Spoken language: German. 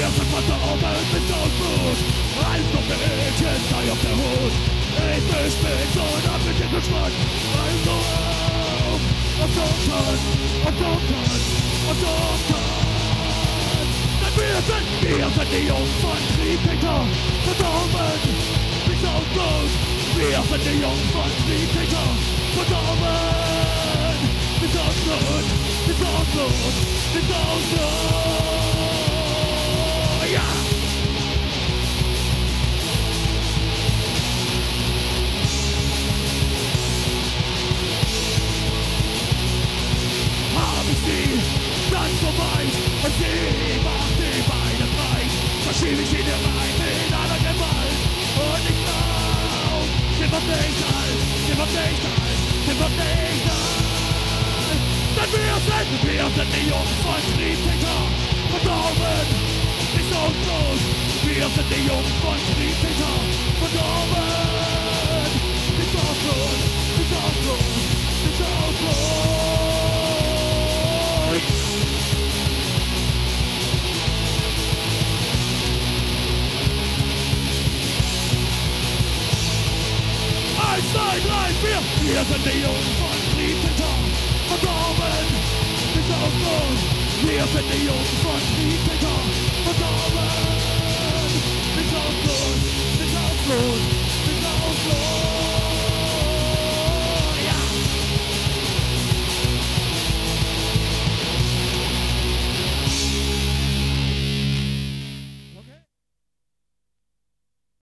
sind verdorben bis aufs Blut. Ein Mädchen sei auf der Hut. Ich bin spitz und hab mit dem Geschmack. Also auf Doktor, auf Doktor, auf Doktor. Denn wir sind die Jungs von Triebtäter. Verdorben bis aufs Blut. Wir sind die Jungs von Triebtäter. Verdorben bis aufs Blut. Bis aufs Blut. Bis aufs Blut. Ja! Dann vorbei und sie macht die Beine breit. Verschiebe ich ihnen rein in aller Gewalt. Und ich glaub, sie wird nicht alt, sie wird nicht alt, sie wird nicht alt. Denn wir sind die Jungs von Triebtäter. Verdorben, nicht so groß. Wir sind die Jungs von Triebtäter. Verdorben, nicht so groß, nicht so groß, nicht so groß. Eins, zwei, drei, vier. Wir sind die Jungs von Triebtäter. Verdorben, bis aufs Blut. Wir sind die Jungs von Triebtäter. Verdorben, bis aufs Blut, bis aufs Blut.